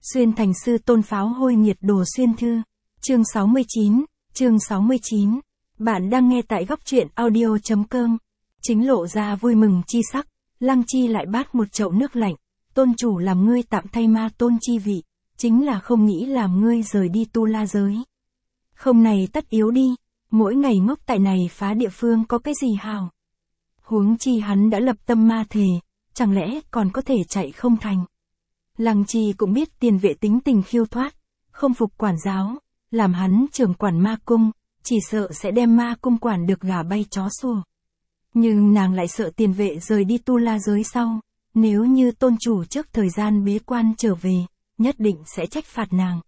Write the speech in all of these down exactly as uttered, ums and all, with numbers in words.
Xuyên thành sư tôn pháo hôi nhiệt đồ xuyên thư. Chương sáu mươi chín, chương sáu mươi chín. Bạn đang nghe tại góc truyện audio chấm com. Chính lộ ra vui mừng chi sắc, Lăng Chi lại bát một chậu nước lạnh. Tôn chủ làm ngươi tạm thay ma tôn chi vị, chính là không nghĩ làm ngươi rời đi tu la giới. Không này tất yếu đi, mỗi ngày ngốc tại này phá địa phương có cái gì hào. Huống chi hắn đã lập tâm ma thề, chẳng lẽ còn có thể chạy không thành. Lăng Chi cũng biết Tiền Vệ tính tình khiêu thoát, không phục quản giáo, làm hắn trưởng quản ma cung, chỉ sợ sẽ đem ma cung quản được gà bay chó sủa. Nhưng nàng lại sợ Tiền Vệ rời đi tu la giới sau, nếu như tôn chủ trước thời gian bế quan trở về, nhất định sẽ trách phạt nàng.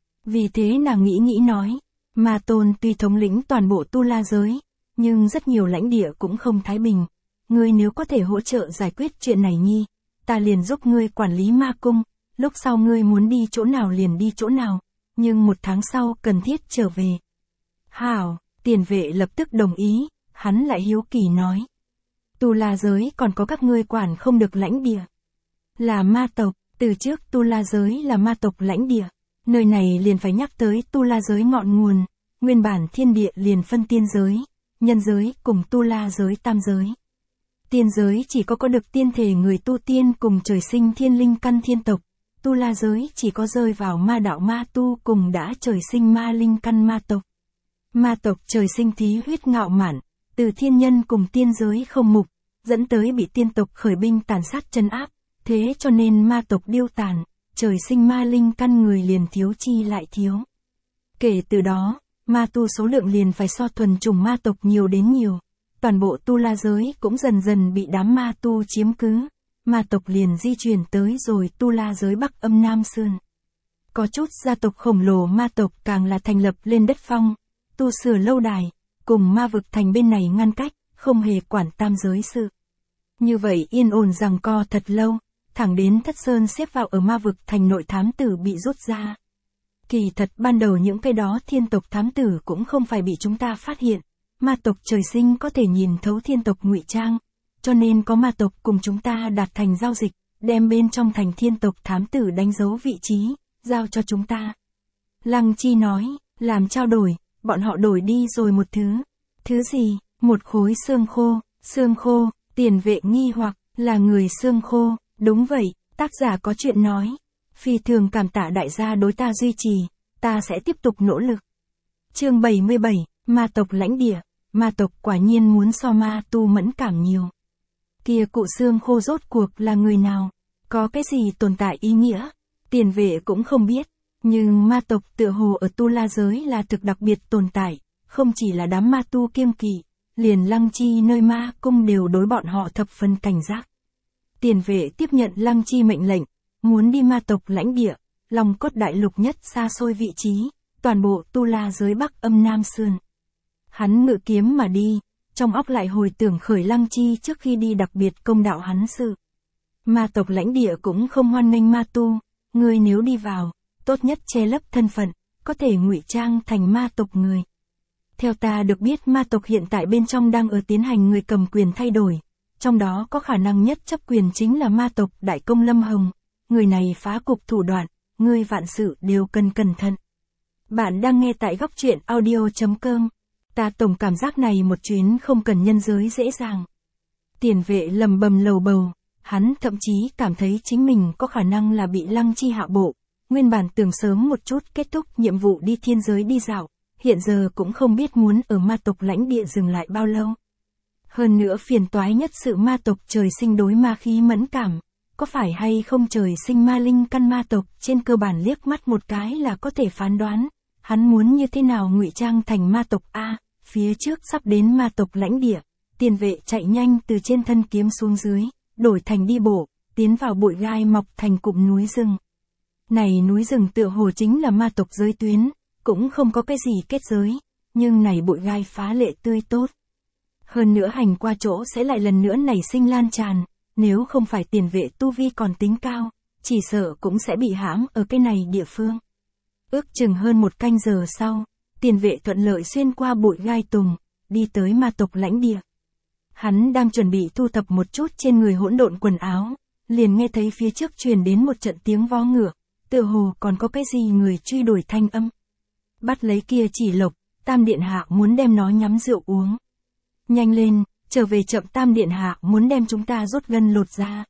Vì thế nàng nghĩ nghĩ nói, ma tôn tuy thống lĩnh toàn bộ tu la giới, nhưng rất nhiều lãnh địa cũng không thái bình. Ngươi nếu có thể hỗ trợ giải quyết chuyện này nhi, ta liền giúp ngươi quản lý ma cung, lúc sau ngươi muốn đi chỗ nào liền đi chỗ nào, nhưng một tháng sau cần thiết trở về. Hảo, Tiền Vệ lập tức đồng ý, hắn lại hiếu kỳ nói. Tu la giới còn có các ngươi quản không được lãnh địa. Là ma tộc, từ trước tu la giới là ma tộc lãnh địa, nơi này liền phải nhắc tới tu la giới ngọn nguồn, nguyên bản thiên địa liền phân tiên giới, nhân giới cùng tu la giới tam giới. Tiên giới chỉ có có được tiên thể người tu tiên cùng trời sinh thiên linh căn thiên tộc, tu la giới chỉ có rơi vào ma đạo ma tu cùng đã trời sinh ma linh căn ma tộc. Ma tộc trời sinh thí huyết ngạo mạn, từ thiên nhân cùng tiên giới không mục, dẫn tới bị tiên tộc khởi binh tàn sát trấn áp, thế cho nên ma tộc điêu tàn, trời sinh ma linh căn người liền thiếu chi lại thiếu. Kể từ đó, ma tu số lượng liền phải so thuần chủng ma tộc nhiều đến nhiều. Toàn bộ tu la giới cũng dần dần bị đám ma tu chiếm cứ, ma tộc liền di chuyển tới rồi tu la giới Bắc Âm Nam Sơn. Có chút gia tộc khổng lồ ma tộc càng là thành lập lên đất phong, tu sửa lâu đài, cùng ma vực thành bên này ngăn cách, không hề quản tam giới sự. Như vậy yên ổn giằng co thật lâu, thẳng đến Thất Sơn xếp vào ở ma vực thành nội thám tử bị rút ra. Kỳ thật ban đầu những cái đó thiên tộc thám tử cũng không phải bị chúng ta phát hiện. Ma tộc trời sinh có thể nhìn thấu thiên tộc ngụy trang, cho nên có ma tộc cùng chúng ta đạt thành giao dịch, đem bên trong thành thiên tộc thám tử đánh dấu vị trí, giao cho chúng ta. Lăng Chi nói, làm trao đổi, bọn họ đổi đi rồi một thứ. Thứ gì? Một khối xương khô, xương khô, Tiền Vệ nghi hoặc, là người xương khô, đúng vậy, tác giả có chuyện nói. Phi thường cảm tạ đại gia đối ta duy trì, ta sẽ tiếp tục nỗ lực. Chương bảy mươi bảy, ma tộc lãnh địa. Ma tộc quả nhiên muốn so ma tu mẫn cảm nhiều. Kia cụ xương khô rốt cuộc là người nào? Có cái gì tồn tại ý nghĩa? Tiền Vệ cũng không biết. Nhưng ma tộc tựa hồ ở tu la giới là thực đặc biệt tồn tại. Không chỉ là đám ma tu kiêng kỵ, liền Lăng Chi nơi ma cung đều đối bọn họ thập phần cảnh giác. Tiền Vệ tiếp nhận Lăng Chi mệnh lệnh, muốn đi ma tộc lãnh địa, Long Cốt đại lục nhất xa xôi vị trí, toàn bộ tu la giới Bắc Âm Nam Sơn. Hắn ngự kiếm mà đi, trong óc lại hồi tưởng khởi Lăng Chi trước khi đi đặc biệt công đạo hắn sự. Ma tộc lãnh địa cũng không hoan nghênh ma tu, ngươi nếu đi vào, tốt nhất che lấp thân phận, có thể ngụy trang thành ma tộc người. Theo ta được biết ma tộc hiện tại bên trong đang ở tiến hành người cầm quyền thay đổi, trong đó có khả năng nhất chấp quyền chính là ma tộc Đại Công Lâm Hồng, người này phá cục thủ đoạn, ngươi vạn sự đều cần cẩn thận. Bạn đang nghe tại góc truyện audio chấm com. Ta tổng cảm giác này một chuyến không cần nhân giới dễ dàng. Tiền Vệ lầm bầm lầu bầu, hắn thậm chí cảm thấy chính mình có khả năng là bị Lăng Chi hạ bộ, nguyên bản tưởng sớm một chút kết thúc nhiệm vụ đi thiên giới đi dạo, hiện giờ cũng không biết muốn ở ma tộc lãnh địa dừng lại bao lâu. Hơn nữa phiền toái nhất sự ma tộc trời sinh đối ma khí mẫn cảm, có phải hay không trời sinh ma linh căn ma tộc trên cơ bản liếc mắt một cái là có thể phán đoán, hắn muốn như thế nào ngụy trang thành ma tộc A. Phía trước sắp đến ma tộc lãnh địa, Tiền Vệ chạy nhanh từ trên thân kiếm xuống dưới, đổi thành đi bộ, tiến vào bụi gai mọc thành cụm núi rừng. Này núi rừng tựa hồ chính là ma tộc giới tuyến, cũng không có cái gì kết giới, nhưng này bụi gai phá lệ tươi tốt. Hơn nữa hành qua chỗ sẽ lại lần nữa nảy sinh lan tràn, nếu không phải Tiền Vệ tu vi còn tính cao, chỉ sợ cũng sẽ bị hãm ở cái này địa phương. Ước chừng hơn một canh giờ sau, Tiền Vệ thuận lợi xuyên qua bụi gai tùng, đi tới ma tộc lãnh địa. Hắn đang chuẩn bị thu thập một chút trên người hỗn độn quần áo, liền nghe thấy phía trước truyền đến một trận tiếng vó ngựa, tựa hồ còn có cái gì người truy đuổi thanh âm. Bắt lấy kia chỉ Lộc, Tam Điện Hạ muốn đem nó nhắm rượu uống. Nhanh lên, trở về chậm, Tam Điện Hạ muốn đem chúng ta rút gân lột da.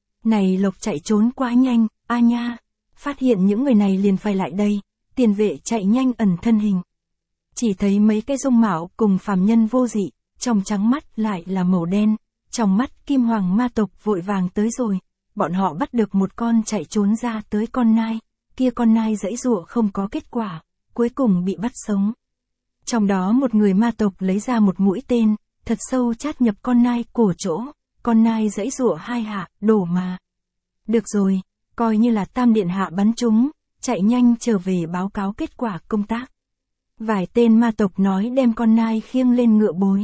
Này Lộc chạy trốn quá nhanh, a nha. Phát hiện những người này liền phải lại đây, tiền vệ chạy nhanh ẩn thân hình. Chỉ thấy mấy cái dung mạo cùng phàm nhân vô dị, trong trắng mắt lại là màu đen, trong mắt kim hoàng ma tộc vội vàng tới rồi. Bọn họ bắt được một con chạy trốn ra tới con nai, kia con nai giãy giụa không có kết quả, cuối cùng bị bắt sống. Trong đó một người ma tộc lấy ra một mũi tên, thật sâu chát nhập con nai cổ chỗ, con nai giãy giụa hai hạ, đổ mà. Được rồi, coi như là Tam Điện Hạ bắn chúng, chạy nhanh trở về báo cáo kết quả công tác. Vài tên ma tộc nói đem con nai khiêng lên ngựa bối.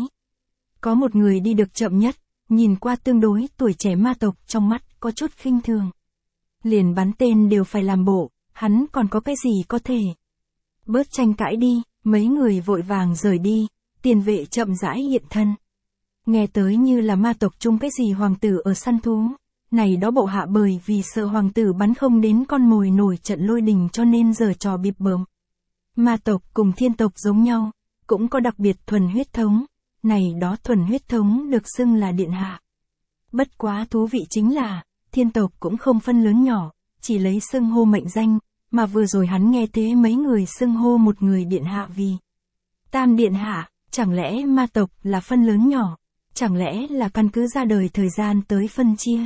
Có một người đi được chậm nhất, nhìn qua tương đối tuổi trẻ ma tộc, trong mắt có chút khinh thường. Liền bắn tên đều phải làm bộ, hắn còn có cái gì có thể. Bớt tranh cãi đi, mấy người vội vàng rời đi, tiền vệ chậm rãi hiện thân. Nghe tới như là ma tộc chung cái gì hoàng tử ở săn thú, này đó bộ hạ bởi vì sợ hoàng tử bắn không đến con mồi nổi trận lôi đình cho nên giở trò bịp bợm. Ma tộc cùng thiên tộc giống nhau, cũng có đặc biệt thuần huyết thống, này đó thuần huyết thống được xưng là điện hạ. Bất quá thú vị chính là, thiên tộc cũng không phân lớn nhỏ, chỉ lấy xưng hô mệnh danh, mà vừa rồi hắn nghe thế mấy người xưng hô một người điện hạ vì Tam Điện Hạ, chẳng lẽ ma tộc là phân lớn nhỏ, chẳng lẽ là căn cứ ra đời thời gian tới phân chia.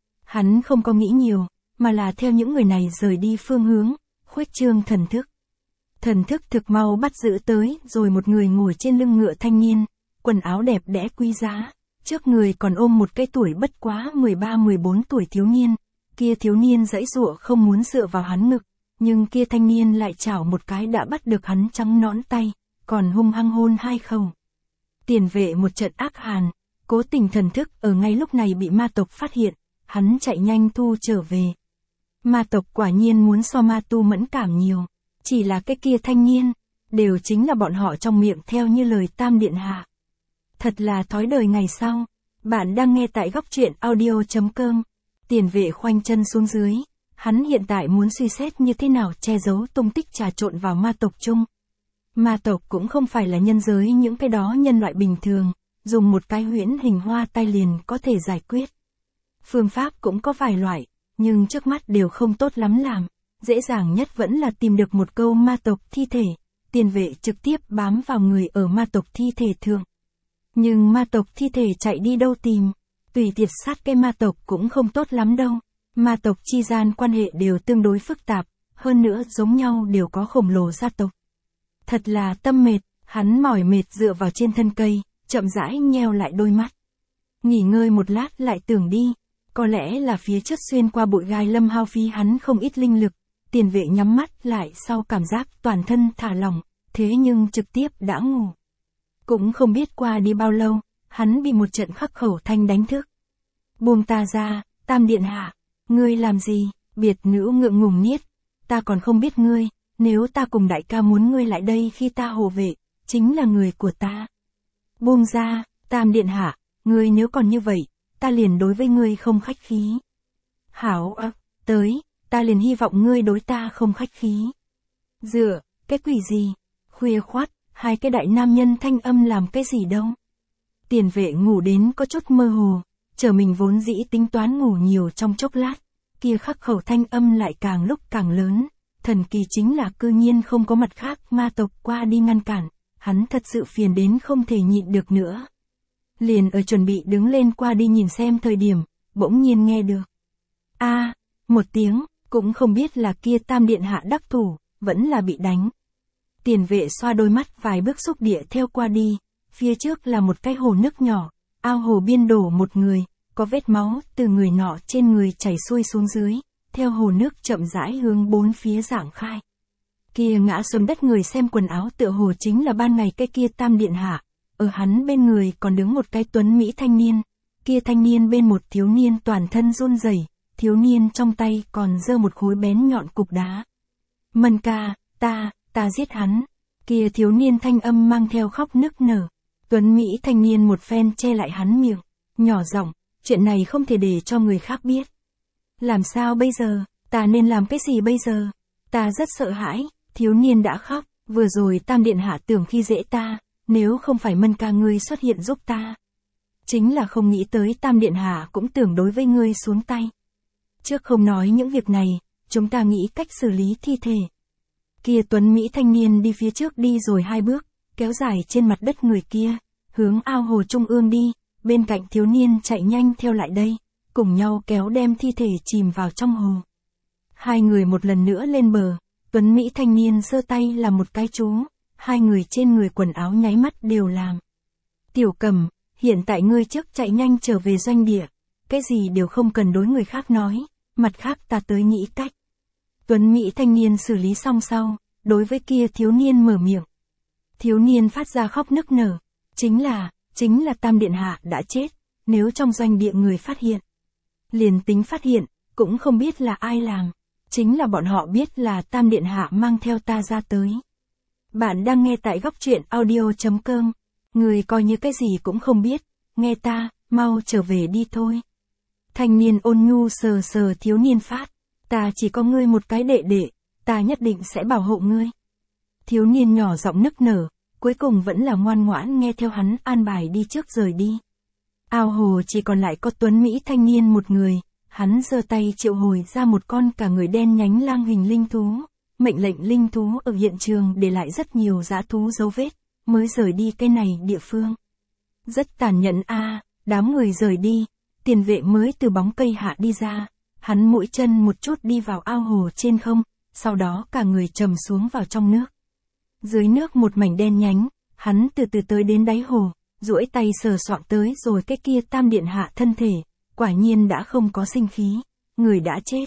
Hắn không có nghĩ nhiều, mà là theo những người này rời đi phương hướng, khuếch trương thần thức. Thần thức thực mau bắt giữ tới, rồi một người ngồi trên lưng ngựa thanh niên, quần áo đẹp đẽ quý giá, trước người còn ôm một cái tuổi bất quá mười ba mười bốn tuổi thiếu niên, kia thiếu niên giãy giụa không muốn dựa vào hắn ngực, nhưng kia thanh niên lại chảo một cái đã bắt được hắn trắng nõn tay, còn hung hăng hôn hai khẩu. Tiền vệ một trận ác hàn, cố tình thần thức ở ngay lúc này bị ma tộc phát hiện, hắn chạy nhanh thu trở về. Ma tộc quả nhiên muốn so ma tu mẫn cảm nhiều, chỉ là cái kia thanh niên, đều chính là bọn họ trong miệng theo như lời Tam Điện Hạ. Thật là thói đời ngày sau. Bạn đang nghe tại góc truyện audio chấm com. Tiền vệ khoanh chân xuống dưới, hắn hiện tại muốn suy xét như thế nào che giấu tung tích trà trộn vào ma tộc chung. Ma tộc cũng không phải là nhân giới những cái đó nhân loại bình thường, dùng một cái huyễn hình hoa tay liền có thể giải quyết. Phương pháp cũng có vài loại, nhưng trước mắt đều không tốt lắm làm, dễ dàng nhất vẫn là tìm được một câu ma tộc thi thể, tiền vệ trực tiếp bám vào người ở ma tộc thi thể thường. Nhưng ma tộc thi thể chạy đi đâu tìm, tùy tiệt sát cái ma tộc cũng không tốt lắm đâu, ma tộc chi gian quan hệ đều tương đối phức tạp, hơn nữa giống nhau đều có khổng lồ gia tộc. Thật là tâm mệt, hắn mỏi mệt dựa vào trên thân cây, chậm rãi nheo lại đôi mắt. Nghỉ ngơi một lát lại tưởng đi, có lẽ là phía trước xuyên qua bụi gai lâm hao phí hắn không ít linh lực, tiền vệ nhắm mắt lại sau cảm giác toàn thân thả lỏng, thế nhưng trực tiếp đã ngủ. Cũng không biết qua đi bao lâu, hắn bị một trận khắc khẩu thanh đánh thức. Buông ta ra, Tam Điện Hạ, ngươi làm gì, biệt nữ ngượng ngùng niết, ta còn không biết ngươi, nếu ta cùng đại ca muốn ngươi lại đây khi ta hộ vệ, chính là người của ta. Buông ra, Tam Điện Hạ, ngươi nếu còn như vậy, ta liền đối với ngươi không khách khí. Hảo ơ, tới, ta liền hy vọng ngươi đối ta không khách khí. Dựa, cái quỷ gì, khuya khoát, hai cái đại nam nhân thanh âm làm cái gì đâu. Tiền vệ ngủ đến có chút mơ hồ, chờ mình vốn dĩ tính toán ngủ nhiều trong chốc lát, kia khắc khẩu thanh âm lại càng lúc càng lớn, thần kỳ chính là cư nhiên không có mặt khác ma tộc qua đi ngăn cản, hắn thật sự phiền đến không thể nhịn được nữa. Liền ở chuẩn bị đứng lên qua đi nhìn xem thời điểm, bỗng nhiên nghe được. A, à, một tiếng, cũng không biết là kia Tam Điện Hạ đắc thủ, vẫn là bị đánh. Tiền vệ xoa đôi mắt vài bước xúc địa theo qua đi, phía trước là một cái hồ nước nhỏ, ao hồ biên đổ một người, có vết máu từ người nọ trên người chảy xuôi xuống dưới, theo hồ nước chậm rãi hướng bốn phía giảng khai. Kia ngã xuống đất người xem quần áo tựa hồ chính là ban ngày cái kia Tam Điện Hạ, ở hắn bên người còn đứng một cái tuấn mỹ thanh niên, kia thanh niên bên một thiếu niên toàn thân run rẩy, thiếu niên trong tay còn giơ một khối bén nhọn cục đá. Mân ca, ta, ta giết hắn, kia thiếu niên thanh âm mang theo khóc nức nở, tuấn mỹ thanh niên một phen che lại hắn miệng, nhỏ giọng, chuyện này không thể để cho người khác biết. Làm sao bây giờ, Ta nên làm cái gì bây giờ? Ta rất sợ hãi, thiếu niên đã khóc, vừa rồi Tam Điện Hạ tưởng khi dễ ta, nếu không phải Mân ca ngươi xuất hiện giúp ta. Chính là không nghĩ tới Tam Điện Hạ cũng tưởng đối với ngươi xuống tay. Trước không nói những việc này, chúng ta nghĩ cách xử lý thi thể. Kia tuấn Mỹ thanh niên đi phía trước đi rồi hai bước, kéo dài trên mặt đất người kia, hướng ao hồ trung ương đi, bên cạnh thiếu niên chạy nhanh theo lại đây, cùng nhau kéo đem thi thể chìm vào trong hồ. Hai người một lần nữa lên bờ, tuấn Mỹ thanh niên giơ tay làm một cái chú, hai người trên người quần áo nháy mắt đều làm. Tiểu Cầm, hiện tại ngươi trước chạy nhanh trở về doanh địa, cái gì đều không cần đối người khác nói, mặt khác ta tới nghĩ cách. Tuấn Mỹ thanh niên xử lý xong sau, đối với kia thiếu niên mở miệng. Thiếu niên phát ra khóc nức nở, chính là, chính là Tam Điện Hạ đã chết, nếu trong doanh địa người phát hiện. Liền tính phát hiện, cũng không biết là ai làm, chính là bọn họ biết là Tam Điện Hạ mang theo ta ra tới. Bạn đang nghe tại góc truyện audio chấm com, người coi như cái gì cũng không biết, nghe ta, mau trở về đi thôi. Thanh niên ôn nhu sờ sờ thiếu niên phát, ta chỉ có ngươi một cái đệ đệ, ta nhất định sẽ bảo hộ ngươi. Thiếu niên nhỏ giọng nức nở, cuối cùng vẫn là ngoan ngoãn nghe theo hắn an bài đi trước rời đi. Ao hồ chỉ còn lại có tuấn Mỹ thanh niên một người, hắn giơ tay triệu hồi ra một con cả người đen nhánh lang hình linh thú, mệnh lệnh linh thú ở hiện trường để lại rất nhiều dã thú dấu vết, mới rời đi cái này địa phương. Rất tàn nhẫn a, à, đám người rời đi, tiền vệ mới từ bóng cây hạ đi ra, hắn mũi chân một chút đi vào ao hồ trên không, sau đó cả người trầm xuống vào trong nước. Dưới nước một mảnh đen nhánh, hắn từ từ tới đến đáy hồ, duỗi tay sờ soạng tới rồi cái kia Tam Điện Hạ thân thể, quả nhiên đã không có sinh khí, người đã chết.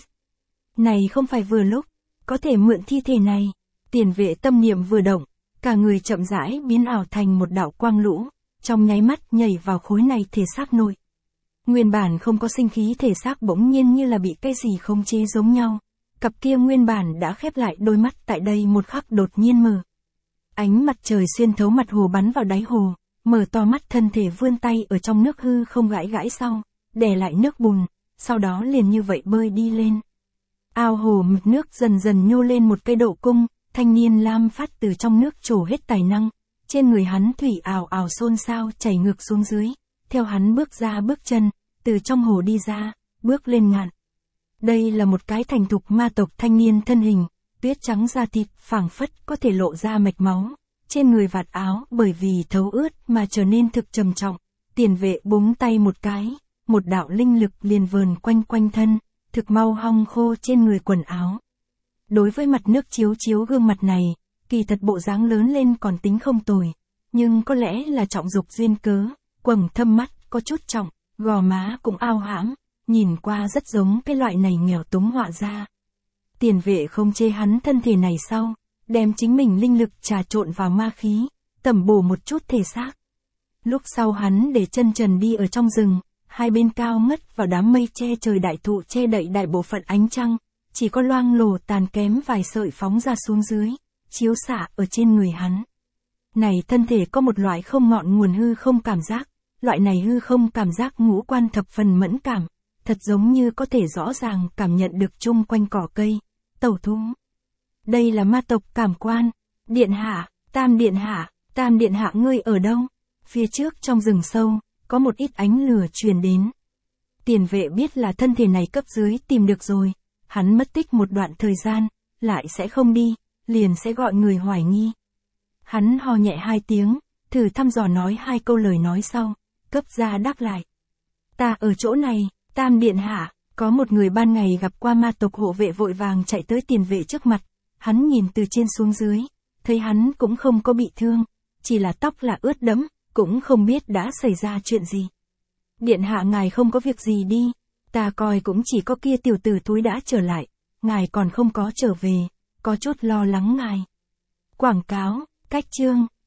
Này không phải vừa lúc, có thể mượn thi thể này. Tiền vệ tâm niệm vừa động, cả người chậm rãi biến ảo thành một đạo quang lũ, trong nháy mắt nhảy vào khối này thể xác nội. Nguyên bản không có sinh khí thể xác bỗng nhiên như là bị cái gì khống chế giống nhau, cặp kia nguyên bản đã khép lại đôi mắt tại đây một khắc đột nhiên mở. Ánh mặt trời xuyên thấu mặt hồ bắn vào đáy hồ, mở to mắt thân thể vươn tay ở trong nước hư không gãi gãi sau, đè lại nước bùn, sau đó liền như vậy bơi đi lên. Ao hồ mực nước dần dần nhô lên một cây độ cung, thanh niên lam phát từ trong nước trổ hết tài năng, trên người hắn thủy ào ào xôn xao chảy ngược xuống dưới, theo hắn bước ra bước chân, từ trong hồ đi ra, bước lên ngạn. Đây là một cái thành thục ma tộc thanh niên thân hình, tuyết trắng da thịt phảng phất có thể lộ ra mạch máu, trên người vạt áo bởi vì thấu ướt mà trở nên thực trầm trọng. Tiền vệ búng tay một cái, một đạo linh lực liền vờn quanh quanh thân, thực mau hong khô trên người quần áo. Đối với mặt nước chiếu chiếu gương mặt này, kỳ thật bộ dáng lớn lên còn tính không tồi, nhưng có lẽ là trọng dục duyên cớ, quầng thâm mắt có chút trọng, gò má cũng ao hãm, nhìn qua rất giống cái loại này nghèo túng họa ra. Tiền vệ không chê hắn thân thể này sau, đem chính mình linh lực trà trộn vào ma khí, tẩm bổ một chút thể xác. Lúc sau hắn để chân trần đi ở trong rừng, hai bên cao ngất vào đám mây che trời đại thụ che đậy đại bộ phận ánh trăng, chỉ có loang lổ tàn kém vài sợi phóng ra xuống dưới, chiếu xạ ở trên người hắn. Này thân thể có một loại không ngọn nguồn hư không cảm giác, loại này hư không cảm giác ngũ quan thập phần mẫn cảm, thật giống như có thể rõ ràng cảm nhận được chung quanh cỏ cây, tẩu thú. Đây là ma tộc cảm quan. Điện hạ, Tam Điện Hạ, Tam Điện Hạ ngươi ở đâu? Phía trước trong rừng sâu, có một ít ánh lửa truyền đến. Tiền vệ biết là thân thể này cấp dưới tìm được rồi, hắn mất tích một đoạn thời gian, lại sẽ không đi, liền sẽ gọi người hoài nghi. Hắn ho nhẹ hai tiếng, thử thăm dò nói hai câu lời nói sau, cấp ra đáp lại. Ta ở chỗ này, Tam Điện Hạ. Có một người ban ngày gặp qua ma tộc hộ vệ vội vàng chạy tới tiền vệ trước mặt, hắn nhìn từ trên xuống dưới, thấy hắn cũng không có bị thương, chỉ là tóc là ướt đẫm, cũng không biết đã xảy ra chuyện gì. Điện hạ ngài không có việc gì đi, ta coi cũng chỉ có kia tiểu tử thúi đã trở lại, ngài còn không có trở về, có chút lo lắng ngài. Quảng cáo, cách chương.